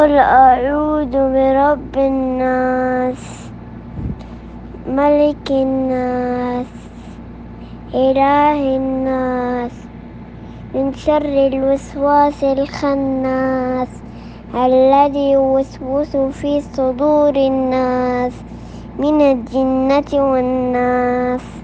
قل أعوذ برب الناس، ملك الناس، إله الناس، من شر الوسواس الخناس الذي يوسوس في صدور الناس من الجنة والناس.